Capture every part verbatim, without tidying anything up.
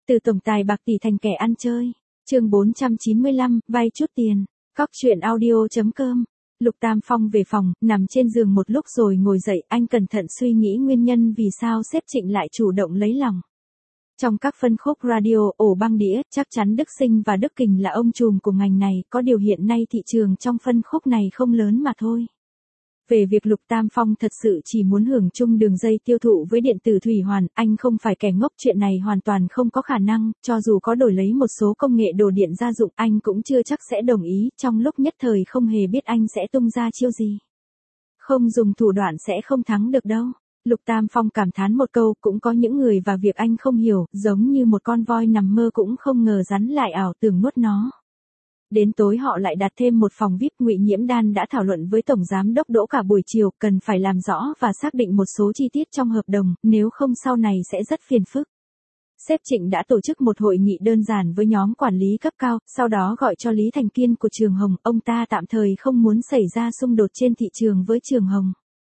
Từ tổng tài bạc tỷ thành kẻ ăn chơi. Chương bốn trăm chín mươi lăm, vay chút tiền. Cóc truyện audio chấm com. Lục Tam Phong về phòng, nằm trên giường một lúc rồi ngồi dậy, anh cẩn thận suy nghĩ nguyên nhân vì sao sếp Trịnh lại chủ động lấy lòng. Trong các phân khúc radio, ổ băng đĩa, chắc chắn Đức Sinh và Đức Kình là ông trùm của ngành này, có điều hiện nay thị trường trong phân khúc này không lớn mà thôi. Về việc Lục Tam Phong thật sự chỉ muốn hưởng chung đường dây tiêu thụ với điện tử Thủy Hoàn, anh không phải kẻ ngốc, chuyện này hoàn toàn không có khả năng, cho dù có đổi lấy một số công nghệ đồ điện gia dụng anh cũng chưa chắc sẽ đồng ý, trong lúc nhất thời không hề biết anh sẽ tung ra chiêu gì. Không dùng thủ đoạn sẽ không thắng được đâu. Lục Tam Phong cảm thán một câu, cũng có những người và việc anh không hiểu, giống như một con voi nằm mơ cũng không ngờ rắn lại ảo tưởng nuốt nó. Đến tối họ lại đặt thêm một phòng vi ai pi, Ngụy Nhiễm Đan đã thảo luận với Tổng Giám Đốc Đỗ cả buổi chiều, cần phải làm rõ và xác định một số chi tiết trong hợp đồng, nếu không sau này sẽ rất phiền phức. Sếp Trịnh đã tổ chức một hội nghị đơn giản với nhóm quản lý cấp cao, sau đó gọi cho Lý Thành Kiên của Trường Hồng, ông ta tạm thời không muốn xảy ra xung đột trên thị trường với Trường Hồng.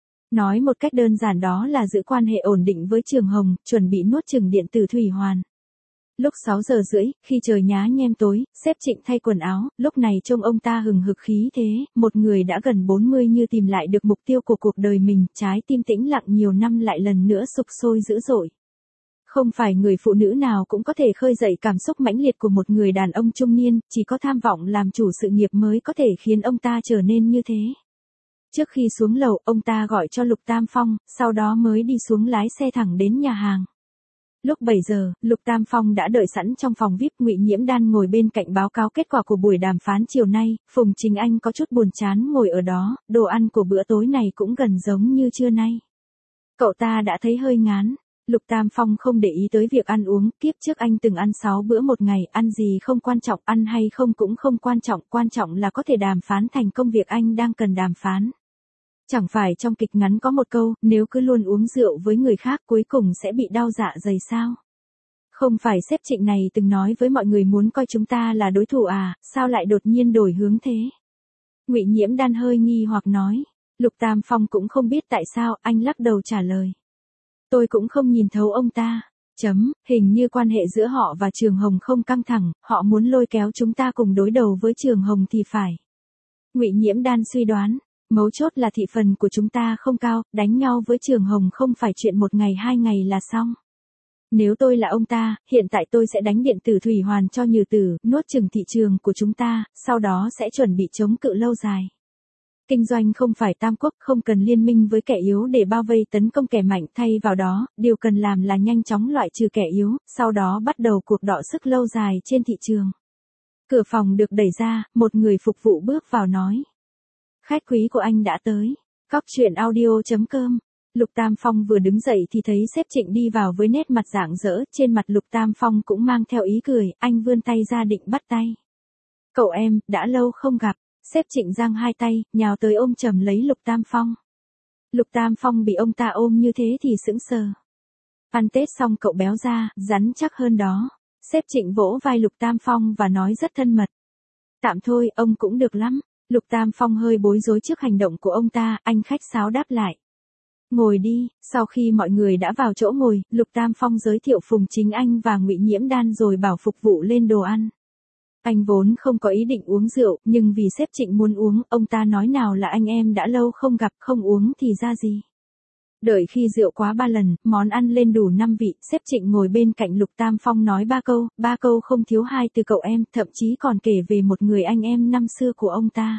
Nói một cách đơn giản đó là giữ quan hệ ổn định với Trường Hồng, chuẩn bị nuốt chửng điện tử Thủy Hoàn. Lúc sáu giờ rưỡi, khi trời nhá nhem tối, sếp Trịnh thay quần áo, lúc này trông ông ta hừng hực khí thế, một người đã gần bốn mươi như tìm lại được mục tiêu của cuộc đời mình, trái tim tĩnh lặng nhiều năm lại lần nữa sục sôi dữ dội. Không phải người phụ nữ nào cũng có thể khơi dậy cảm xúc mãnh liệt của một người đàn ông trung niên, chỉ có tham vọng làm chủ sự nghiệp mới có thể khiến ông ta trở nên như thế. Trước khi xuống lầu, ông ta gọi cho Lục Tam Phong, sau đó mới đi xuống lái xe thẳng đến nhà hàng. Lúc bảy giờ, Lục Tam Phong đã đợi sẵn trong phòng vi ai pi, Ngụy Nhiễm Đan ngồi bên cạnh báo cáo kết quả của buổi đàm phán chiều nay, Phùng Chính Anh có chút buồn chán ngồi ở đó, đồ ăn của bữa tối này cũng gần giống như trưa nay. Cậu ta đã thấy hơi ngán. Lục Tam Phong không để ý tới việc ăn uống, kiếp trước anh từng ăn sáu bữa một ngày, ăn gì không quan trọng, ăn hay không cũng không quan trọng, quan trọng là có thể đàm phán thành công việc anh đang cần đàm phán. Chẳng phải trong kịch ngắn có một câu, nếu cứ luôn uống rượu với người khác cuối cùng sẽ bị đau dạ dày sao? Không phải sếp Trịnh này từng nói với mọi người muốn coi chúng ta là đối thủ à, sao lại đột nhiên đổi hướng thế? Ngụy Nhiễm Đan hơi nghi hoặc nói. Lục Tam Phong cũng không biết tại sao, anh lắc đầu trả lời. Tôi cũng không nhìn thấu ông ta. Chấm, hình như quan hệ giữa họ và Trường Hồng không căng thẳng, họ muốn lôi kéo chúng ta cùng đối đầu với Trường Hồng thì phải. Ngụy Nhiễm Đan suy đoán. Mấu chốt là thị phần của chúng ta không cao, đánh nhau với Trường Hồng không phải chuyện một ngày hai ngày là xong. Nếu tôi là ông ta, hiện tại tôi sẽ đánh điện tử Thủy Hoàn cho Nhừ Tử, nuốt chửng thị trường của chúng ta, sau đó sẽ chuẩn bị chống cự lâu dài. Kinh doanh không phải tam quốc, không cần liên minh với kẻ yếu để bao vây tấn công kẻ mạnh, thay vào đó, điều cần làm là nhanh chóng loại trừ kẻ yếu, sau đó bắt đầu cuộc đọ sức lâu dài trên thị trường. Cửa phòng được đẩy ra, một người phục vụ bước vào nói. Khách quý của anh đã tới. Cóc truyện audio chấm com. Lục Tam Phong vừa đứng dậy thì thấy sếp Trịnh đi vào với nét mặt rạng rỡ, trên mặt Lục Tam Phong cũng mang theo ý cười, anh vươn tay ra định bắt tay. Cậu em, đã lâu không gặp. Sếp Trịnh giang hai tay, nhào tới ôm chầm lấy Lục Tam Phong. Lục Tam Phong bị ông ta ôm như thế thì sững sờ. Ăn Tết xong cậu béo ra, rắn chắc hơn đó. Sếp Trịnh vỗ vai Lục Tam Phong và nói rất thân mật. Tạm thôi, ông cũng được lắm. Lục Tam Phong hơi bối rối trước hành động của ông ta, anh khách sáo đáp lại. Ngồi đi, sau khi mọi người đã vào chỗ ngồi, Lục Tam Phong giới thiệu Phùng Chính Anh và Ngụy Nhiễm Đan rồi bảo phục vụ lên đồ ăn. Anh vốn không có ý định uống rượu, nhưng vì sếp Trịnh muốn uống, ông ta nói nào là anh em đã lâu không gặp, không uống thì ra gì. Đợi khi rượu quá ba lần, món ăn lên đủ năm vị, sếp Trịnh ngồi bên cạnh Lục Tam Phong nói ba câu, ba câu không thiếu hai từ cậu em, thậm chí còn kể về một người anh em năm xưa của ông ta.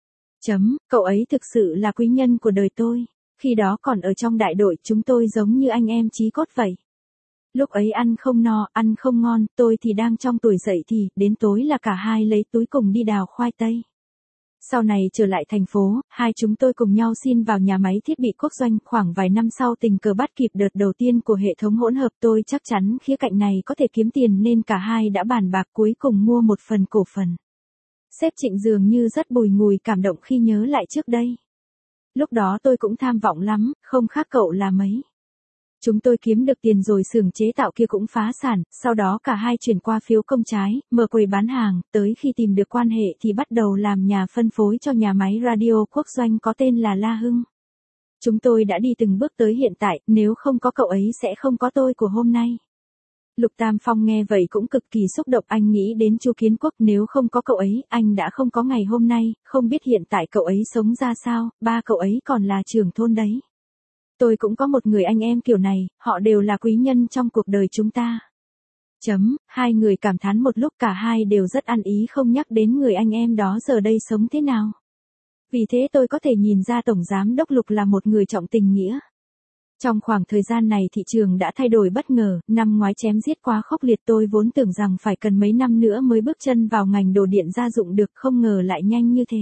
Chấm, cậu ấy thực sự là quý nhân của đời tôi. Khi đó còn ở trong đại đội, chúng tôi giống như anh em chí cốt vậy. Lúc ấy ăn không no, ăn không ngon, tôi thì đang trong tuổi dậy thì, đến tối là cả hai lấy túi cùng đi đào khoai tây. Sau này trở lại thành phố, hai chúng tôi cùng nhau xin vào nhà máy thiết bị quốc doanh, khoảng vài năm sau tình cờ bắt kịp đợt đầu tiên của hệ thống hỗn hợp, tôi chắc chắn khía cạnh này có thể kiếm tiền nên cả hai đã bàn bạc cuối cùng mua một phần cổ phần. Sếp Trịnh dường như rất bùi ngùi cảm động khi nhớ lại trước đây. Lúc đó tôi cũng tham vọng lắm, không khác cậu là mấy. Chúng tôi kiếm được tiền rồi xưởng chế tạo kia cũng phá sản, sau đó cả hai chuyển qua phiếu công trái, mở quầy bán hàng, tới khi tìm được quan hệ thì bắt đầu làm nhà phân phối cho nhà máy radio quốc doanh có tên là La Hưng. Chúng tôi đã đi từng bước tới hiện tại, nếu không có cậu ấy sẽ không có tôi của hôm nay. Lục Tam Phong nghe vậy cũng cực kỳ xúc động, anh nghĩ đến Chu Kiến Quốc, nếu không có cậu ấy, anh đã không có ngày hôm nay, không biết hiện tại cậu ấy sống ra sao, ba cậu ấy còn là trưởng thôn đấy. Tôi cũng có một người anh em kiểu này, họ đều là quý nhân trong cuộc đời chúng ta. Chấm, hai người cảm thán một lúc, cả hai đều rất ăn ý không nhắc đến người anh em đó giờ đây sống thế nào. Vì thế tôi có thể nhìn ra Tổng Giám đốc Lục là một người trọng tình nghĩa. Trong khoảng thời gian này thị trường đã thay đổi bất ngờ, năm ngoái chém giết quá khốc liệt, tôi vốn tưởng rằng phải cần mấy năm nữa mới bước chân vào ngành đồ điện gia dụng được, không ngờ lại nhanh như thế.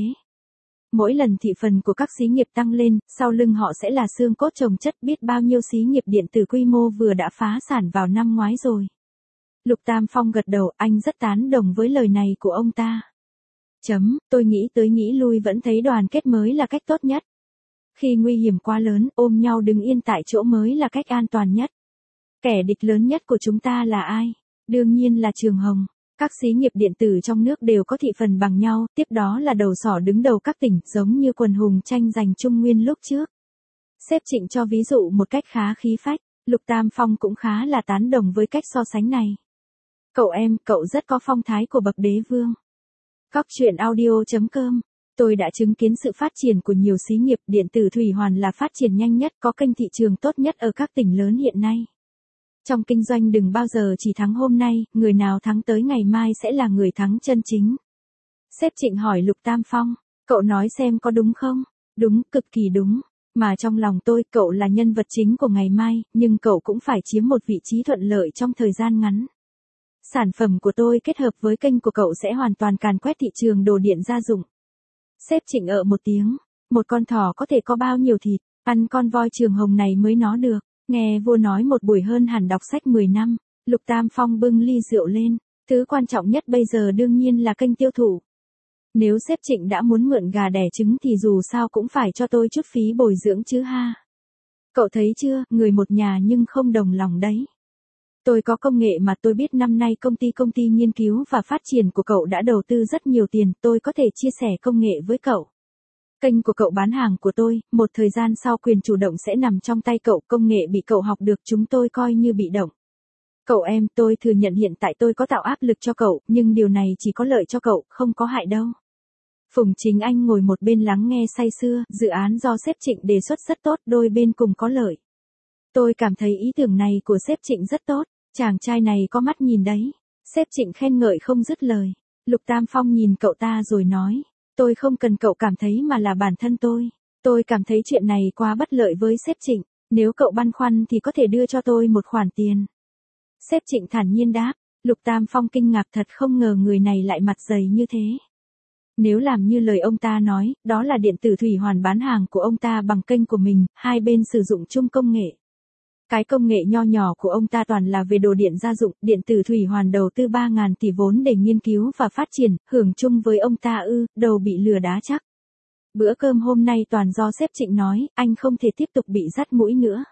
Mỗi lần thị phần của các xí nghiệp tăng lên, sau lưng họ sẽ là xương cốt chồng chất, biết bao nhiêu xí nghiệp điện tử quy mô vừa đã phá sản vào năm ngoái rồi. Lục Tam Phong gật đầu, anh rất tán đồng với lời này của ông ta. Chấm, tôi nghĩ tới nghĩ lui vẫn thấy đoàn kết mới là cách tốt nhất. Khi nguy hiểm quá lớn, ôm nhau đứng yên tại chỗ mới là cách an toàn nhất. Kẻ địch lớn nhất của chúng ta là ai? Đương nhiên là Trường Hồng. Các xí nghiệp điện tử trong nước đều có thị phần bằng nhau, tiếp đó là đầu sỏ đứng đầu các tỉnh, giống như quần hùng tranh giành Trung Nguyên lúc trước. Sếp Trịnh cho ví dụ một cách khá khí phách, Lục Tam Phong cũng khá là tán đồng với cách so sánh này. Cậu em, cậu rất có phong thái của bậc đế vương. Cóc truyện audio chấm com. Tôi đã chứng kiến sự phát triển của nhiều xí nghiệp điện tử Thủy Hoàn là phát triển nhanh nhất, có kênh thị trường tốt nhất ở các tỉnh lớn hiện nay. Trong kinh doanh đừng bao giờ chỉ thắng hôm nay, người nào thắng tới ngày mai sẽ là người thắng chân chính. Sếp Trịnh hỏi Lục Tam Phong, cậu nói xem có đúng không? Đúng, cực kỳ đúng. Mà trong lòng tôi, cậu là nhân vật chính của ngày mai, nhưng cậu cũng phải chiếm một vị trí thuận lợi trong thời gian ngắn. Sản phẩm của tôi kết hợp với kênh của cậu sẽ hoàn toàn càn quét thị trường đồ điện gia dụng. Sếp Trịnh ợ một tiếng, một con thỏ có thể có bao nhiêu thịt, ăn con voi Trường Hồng này mới nó được. Nghe vua nói một buổi hơn hẳn đọc sách mười năm, Lục Tam Phong bưng ly rượu lên, thứ quan trọng nhất bây giờ đương nhiên là kênh tiêu thụ. Nếu sếp Trịnh đã muốn mượn gà đẻ trứng thì dù sao cũng phải cho tôi chút phí bồi dưỡng chứ ha. Cậu thấy chưa, người một nhà nhưng không đồng lòng đấy. Tôi có công nghệ mà tôi biết năm nay công ty công ty nghiên cứu và phát triển của cậu đã đầu tư rất nhiều tiền, tôi có thể chia sẻ công nghệ với cậu. Kênh của cậu bán hàng của tôi, một thời gian sau quyền chủ động sẽ nằm trong tay cậu, công nghệ bị cậu học được chúng tôi coi như bị động. Cậu em, tôi thừa nhận hiện tại tôi có tạo áp lực cho cậu, nhưng điều này chỉ có lợi cho cậu, không có hại đâu. Phùng Chính Anh ngồi một bên lắng nghe say sưa, dự án do sếp Trịnh đề xuất rất tốt, đôi bên cùng có lợi. Tôi cảm thấy ý tưởng này của sếp Trịnh rất tốt, chàng trai này có mắt nhìn đấy. Sếp Trịnh khen ngợi không dứt lời. Lục Tam Phong nhìn cậu ta rồi nói, tôi không cần cậu cảm thấy mà là bản thân tôi. Tôi cảm thấy chuyện này quá bất lợi với sếp Trịnh, nếu cậu băn khoăn thì có thể đưa cho tôi một khoản tiền. Sếp Trịnh thản nhiên đáp, Lục Tam Phong kinh ngạc thật, không ngờ người này lại mặt dày như thế. Nếu làm như lời ông ta nói, đó là điện tử Thủy Hoàn bán hàng của ông ta bằng kênh của mình, hai bên sử dụng chung công nghệ. Cái công nghệ nho nhỏ của ông ta toàn là về đồ điện gia dụng, điện tử Thủy Hoàn đầu tư ba nghìn tỷ vốn để nghiên cứu và phát triển, hưởng chung với ông ta ư, đầu bị lừa đá chắc. Bữa cơm hôm nay toàn do sếp Trịnh nói, anh không thể tiếp tục bị dắt mũi nữa.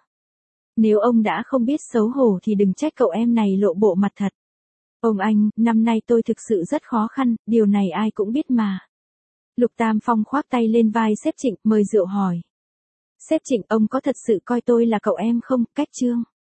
Nếu ông đã không biết xấu hổ thì đừng trách cậu em này lộ bộ mặt thật. Ông anh, năm nay tôi thực sự rất khó khăn, điều này ai cũng biết mà. Lục Tam Phong khoác tay lên vai sếp Trịnh, mời rượu hỏi. Sếp Trịnh, ông có thật sự coi tôi là cậu em không? Cách chương.